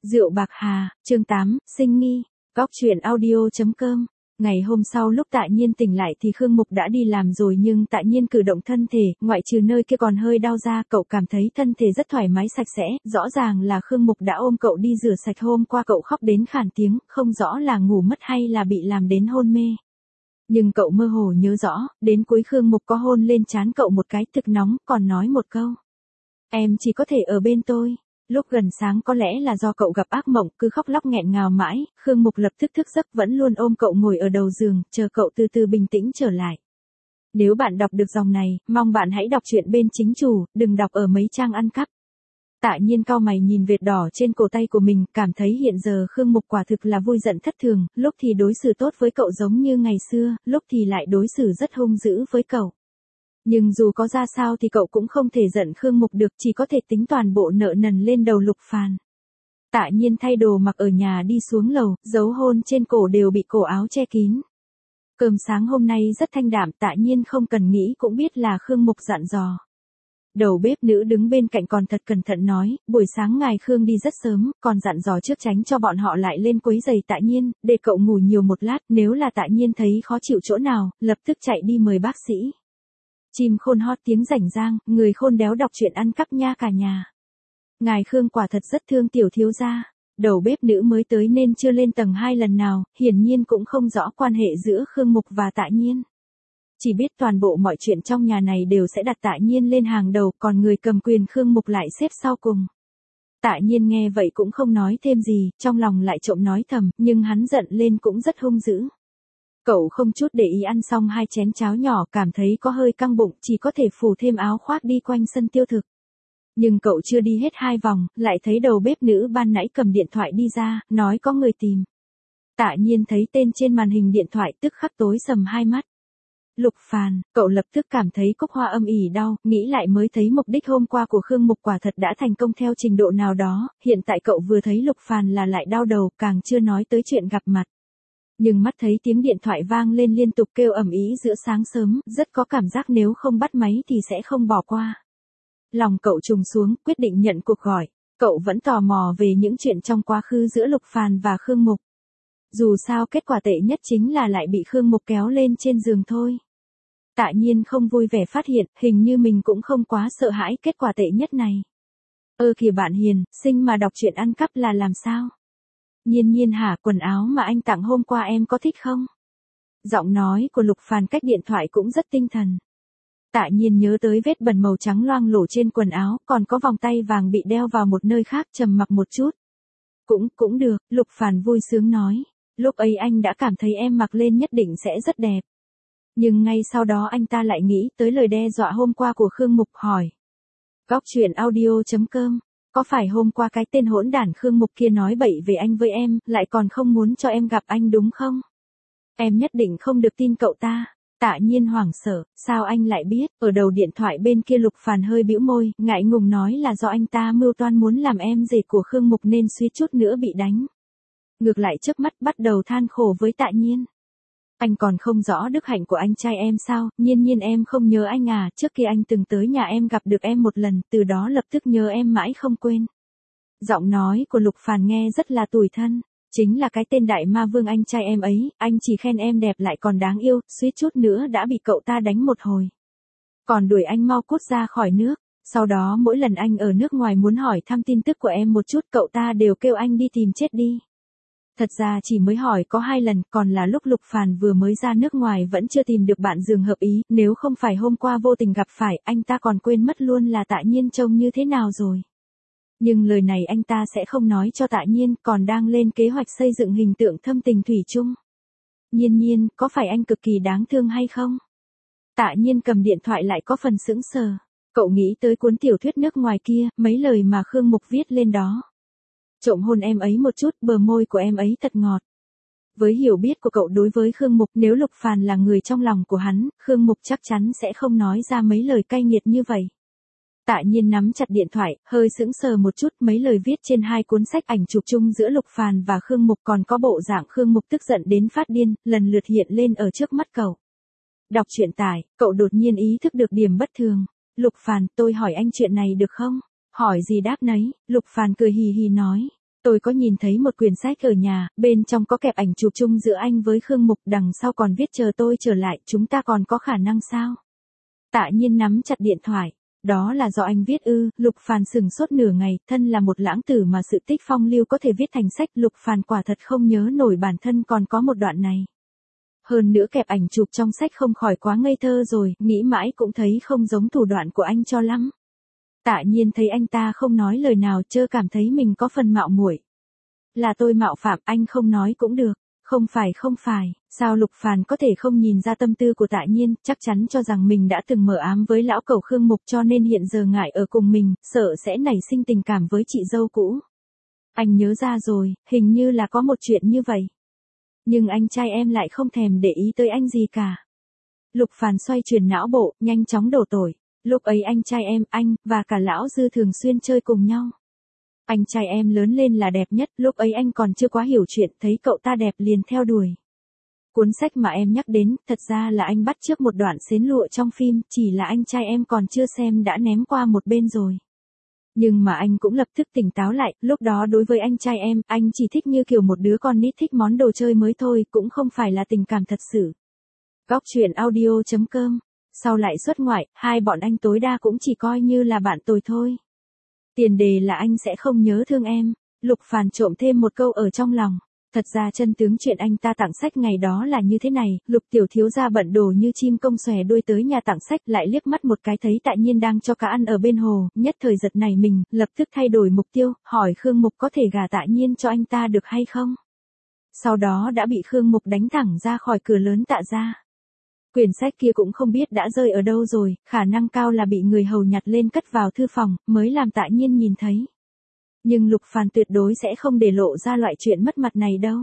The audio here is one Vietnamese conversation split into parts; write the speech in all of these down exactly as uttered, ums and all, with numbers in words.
Rượu bạc hà, chương tám, sinh nghi, góc truyện audio chấm com. Ngày hôm sau lúc Tạ Nhiên tỉnh lại thì Khương Mục đã đi làm rồi, nhưng Tạ Nhiên cử động thân thể, ngoại trừ nơi kia còn hơi đau ra, cậu cảm thấy thân thể rất thoải mái sạch sẽ, rõ ràng là Khương Mục đã ôm cậu đi rửa sạch. Hôm qua cậu khóc đến khản tiếng, không rõ là ngủ mất hay là bị làm đến hôn mê. Nhưng cậu mơ hồ nhớ rõ, đến cuối Khương Mục có hôn lên trán cậu một cái thực nóng, còn nói một câu: "Em chỉ có thể ở bên tôi." Lúc gần sáng có lẽ là do cậu gặp ác mộng, cứ khóc lóc nghẹn ngào mãi, Khương Mục lập tức thức giấc, vẫn luôn ôm cậu ngồi ở đầu giường, chờ cậu từ từ bình tĩnh trở lại. Nếu bạn đọc được dòng này, mong bạn hãy đọc truyện bên chính chủ, đừng đọc ở mấy trang ăn cắp. Tạ Nhiên cau mày nhìn vệt đỏ trên cổ tay của mình, cảm thấy hiện giờ Khương Mục quả thực là vui giận thất thường, lúc thì đối xử tốt với cậu giống như ngày xưa, lúc thì lại đối xử rất hung dữ với cậu. Nhưng dù có ra sao thì cậu cũng không thể giận Khương Mục được, chỉ có thể tính toàn bộ nợ nần lên đầu Lục Phàn. Tạ Nhiên thay đồ mặc ở nhà đi xuống lầu, dấu hôn trên cổ đều bị cổ áo che kín. Cơm sáng hôm nay rất thanh đạm, Tạ Nhiên không cần nghĩ cũng biết là Khương Mục dặn dò. Đầu bếp nữ đứng bên cạnh còn thật cẩn thận nói, buổi sáng ngài Khương đi rất sớm, còn dặn dò trước tránh cho bọn họ lại lên quấy giày Tạ Nhiên, để cậu ngủ nhiều một lát, nếu là Tạ Nhiên thấy khó chịu chỗ nào, lập tức chạy đi mời bác sĩ. Chim khôn hót tiếng rảnh rang, người khôn đéo đọc truyện ăn cắp nha cả nhà. Ngài Khương quả thật rất thương tiểu thiếu gia. Đầu bếp nữ mới tới nên chưa lên tầng hai lần nào, hiển nhiên cũng không rõ quan hệ giữa Khương Mục và Tạ Nhiên. Chỉ biết toàn bộ mọi chuyện trong nhà này đều sẽ đặt Tạ Nhiên lên hàng đầu, còn người cầm quyền Khương Mục lại xếp sau cùng. Tạ Nhiên nghe vậy cũng không nói thêm gì, trong lòng lại trộm nói thầm, nhưng hắn giận lên cũng rất hung dữ. Cậu không chút để ý ăn xong hai chén cháo nhỏ, cảm thấy có hơi căng bụng, chỉ có thể phủ thêm áo khoác đi quanh sân tiêu thực. Nhưng cậu chưa đi hết hai vòng, lại thấy đầu bếp nữ ban nãy cầm điện thoại đi ra, nói có người tìm. Tạ Nhiên thấy tên trên màn hình điện thoại tức khắc tối sầm hai mắt. Lục Phàn, cậu lập tức cảm thấy cúc hoa âm ỉ đau, nghĩ lại mới thấy mục đích hôm qua của Khương Mục quả thật đã thành công theo trình độ nào đó, hiện tại cậu vừa thấy Lục Phàn là lại đau đầu, càng chưa nói tới chuyện gặp mặt. Nhưng mắt thấy tiếng điện thoại vang lên liên tục kêu ầm ĩ giữa sáng sớm, rất có cảm giác nếu không bắt máy thì sẽ không bỏ qua. Lòng cậu trùng xuống, quyết định nhận cuộc gọi. Cậu vẫn tò mò về những chuyện trong quá khứ giữa Lục Phàn và Khương Mục. Dù sao kết quả tệ nhất chính là lại bị Khương Mục kéo lên trên giường thôi. Tạ Nhiên không vui vẻ phát hiện, hình như mình cũng không quá sợ hãi kết quả tệ nhất này. Ơ kìa bạn hiền, sinh mà đọc truyện ăn cắp là làm sao? Nhiên Nhiên hả, quần áo mà anh tặng hôm qua em có thích không? Giọng nói của Lục Phàn cách điện thoại cũng rất tinh thần. Tạ Nhiên nhớ tới vết bẩn màu trắng loang lổ trên quần áo, còn có vòng tay vàng bị đeo vào một nơi khác, trầm mặc một chút. Cũng, cũng được, Lục Phàn vui sướng nói. Lúc ấy anh đã cảm thấy em mặc lên nhất định sẽ rất đẹp. Nhưng ngay sau đó anh ta lại nghĩ tới lời đe dọa hôm qua của Khương Mục, hỏi. Góc truyện audio chấm com. Có phải hôm qua cái tên hỗn đản Khương Mục kia nói bậy về anh với em, lại còn không muốn cho em gặp anh đúng không? Em nhất định không được tin cậu ta. Tạ Nhiên hoảng sợ, sao anh lại biết? Ở đầu điện thoại bên kia Lục Phàn hơi bĩu môi, ngại ngùng nói là do anh ta mưu toan muốn làm em rể của Khương Mục nên suýt chút nữa bị đánh. Ngược lại trước mắt bắt đầu than khổ với Tạ Nhiên. Anh còn không rõ đức hạnh của anh trai em sao? Nhiên Nhiên em không nhớ anh à, trước kia anh từng tới nhà em gặp được em một lần, từ đó lập tức nhớ em mãi không quên. Giọng nói của Lục Phàn nghe rất là tủi thân, chính là cái tên đại ma vương anh trai em ấy, anh chỉ khen em đẹp lại còn đáng yêu, suýt chút nữa đã bị cậu ta đánh một hồi. Còn đuổi anh mau cút ra khỏi nước, sau đó mỗi lần anh ở nước ngoài muốn hỏi thăm tin tức của em một chút cậu ta đều kêu anh đi tìm chết đi. Thật ra chỉ mới hỏi có hai lần, còn là lúc Lục Phàn vừa mới ra nước ngoài vẫn chưa tìm được bạn giường hợp ý, nếu không phải hôm qua vô tình gặp phải, anh ta còn quên mất luôn là Tạ Nhiên trông như thế nào rồi. Nhưng lời này anh ta sẽ không nói cho Tạ Nhiên, còn đang lên kế hoạch xây dựng hình tượng thâm tình thủy chung. Nhiên Nhiên, có phải anh cực kỳ đáng thương hay không? Tạ Nhiên cầm điện thoại lại có phần sững sờ. Cậu nghĩ tới cuốn tiểu thuyết nước ngoài kia, mấy lời mà Khương Mục viết lên đó. Trộm hôn em ấy một chút, bờ môi của em ấy thật ngọt. Với hiểu biết của cậu đối với Khương Mục, nếu Lục Phàn là người trong lòng của hắn, Khương Mục chắc chắn sẽ không nói ra mấy lời cay nghiệt như vậy. Tạ Nhiên nắm chặt điện thoại, hơi sững sờ một chút, mấy lời viết trên hai cuốn sách ảnh chụp chung giữa Lục Phàn và Khương Mục, còn có bộ dạng Khương Mục tức giận đến phát điên, lần lượt hiện lên ở trước mắt cậu. Đọc truyện tải, cậu đột nhiên ý thức được điểm bất thường. Lục Phàn, tôi hỏi anh chuyện này được không? Hỏi gì đáp nấy, Lục Phàn cười hì hì nói. Tôi có nhìn thấy một quyển sách ở nhà, bên trong có kẹp ảnh chụp chung giữa anh với Khương Mục, đằng sau còn viết chờ tôi trở lại, chúng ta còn có khả năng sao? Tạ Nhiên nắm chặt điện thoại. Đó là do anh viết ư? Lục Phàn sừng sốt nửa ngày, thân là một lãng tử mà sự tích phong lưu có thể viết thành sách, Lục Phàn quả thật không nhớ nổi bản thân còn có một đoạn này. Hơn nữa kẹp ảnh chụp trong sách không khỏi quá ngây thơ rồi, nghĩ mãi cũng thấy không giống thủ đoạn của anh cho lắm. Tạ Nhiên thấy anh ta không nói lời nào, chơ cảm thấy mình có phần mạo muội. Là tôi mạo phạm, anh không nói cũng được. Không phải không phải, sao Lục Phàn có thể không nhìn ra tâm tư của Tạ Nhiên, chắc chắn cho rằng mình đã từng mờ ám với lão cẩu Khương Mục cho nên hiện giờ ngại ở cùng mình, sợ sẽ nảy sinh tình cảm với chị dâu cũ. Anh nhớ ra rồi, hình như là có một chuyện như vậy. Nhưng anh trai em lại không thèm để ý tới anh gì cả. Lục Phàn xoay chuyển não bộ, nhanh chóng đổ tội. Lúc ấy anh trai em, anh, và cả lão Dư thường xuyên chơi cùng nhau. Anh trai em lớn lên là đẹp nhất, lúc ấy anh còn chưa quá hiểu chuyện, thấy cậu ta đẹp liền theo đuổi. Cuốn sách mà em nhắc đến, thật ra là anh bắt chước một đoạn xến lụa trong phim, chỉ là anh trai em còn chưa xem đã ném qua một bên rồi. Nhưng mà anh cũng lập tức tỉnh táo lại, lúc đó đối với anh trai em, anh chỉ thích như kiểu một đứa con nít thích món đồ chơi mới thôi, cũng không phải là tình cảm thật sự. Góc truyện audio chấm com. Sau lại xuất ngoại, hai bọn anh tối đa cũng chỉ coi như là bạn tồi thôi. Tiền đề là anh sẽ không nhớ thương em. Lục Phàn trộm thêm một câu ở trong lòng. Thật ra chân tướng chuyện anh ta tặng sách ngày đó là như thế này, Lục tiểu thiếu gia bận đồ như chim công xòe đuôi tới nhà tặng sách, lại liếc mắt một cái thấy Tạ Nhiên đang cho cá ăn ở bên hồ, nhất thời giật nảy mình, lập tức thay đổi mục tiêu, hỏi Khương Mục có thể gả Tạ Nhiên cho anh ta được hay không. Sau đó đã bị Khương Mục đánh thẳng ra khỏi cửa lớn Tạ gia. Quyển sách kia cũng không biết đã rơi ở đâu rồi, khả năng cao là bị người hầu nhặt lên cất vào thư phòng, mới làm Tạ Nhiên nhìn thấy. Nhưng Lục Phàn tuyệt đối sẽ không để lộ ra loại chuyện mất mặt này đâu.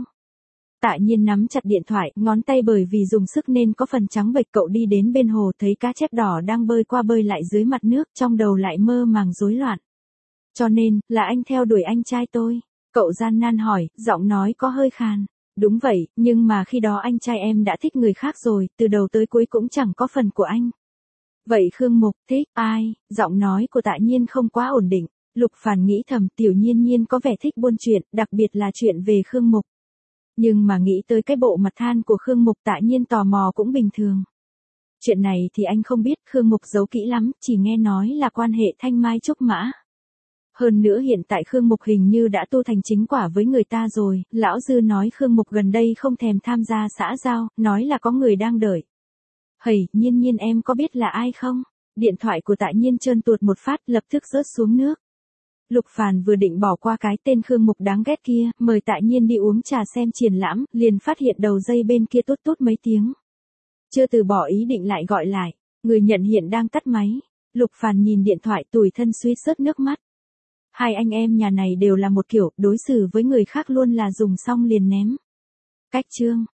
Tạ Nhiên nắm chặt điện thoại, ngón tay bởi vì dùng sức nên có phần trắng bệch, cậu đi đến bên hồ thấy cá chép đỏ đang bơi qua bơi lại dưới mặt nước, trong đầu lại mơ màng rối loạn. Cho nên, là anh theo đuổi anh trai tôi. Cậu gian nan hỏi, giọng nói có hơi khàn. Đúng vậy, nhưng mà khi đó anh trai em đã thích người khác rồi, từ đầu tới cuối cũng chẳng có phần của anh. Vậy Khương Mục thích ai? Giọng nói của Tạ Nhiên không quá ổn định. Lục Phàn nghĩ thầm, Tiểu Nhiên Nhiên có vẻ thích buôn chuyện, đặc biệt là chuyện về Khương Mục. Nhưng mà nghĩ tới cái bộ mặt than của Khương Mục, Tạ Nhiên tò mò cũng bình thường. Chuyện này thì anh không biết, Khương Mục giấu kỹ lắm, chỉ nghe nói là quan hệ thanh mai trúc mã. Hơn nữa hiện tại Khương Mục hình như đã tu thành chính quả với người ta rồi, lão Dư nói Khương Mục gần đây không thèm tham gia xã giao, nói là có người đang đợi. Hầy, Nhiên Nhiên em có biết là ai không? Điện thoại của Tạ Nhiên trơn tuột một phát, lập tức rớt xuống nước. Lục Phàn vừa định bỏ qua cái tên Khương Mục đáng ghét kia, mời Tạ Nhiên đi uống trà xem triển lãm, liền phát hiện đầu dây bên kia tút tút mấy tiếng. Chưa từ bỏ ý định lại gọi lại, người nhận hiện đang tắt máy. Lục Phàn nhìn điện thoại tủi thân suýt rớt nước mắt. Hai anh em nhà này đều là một kiểu, đối xử với người khác luôn là dùng xong liền ném. Cách chương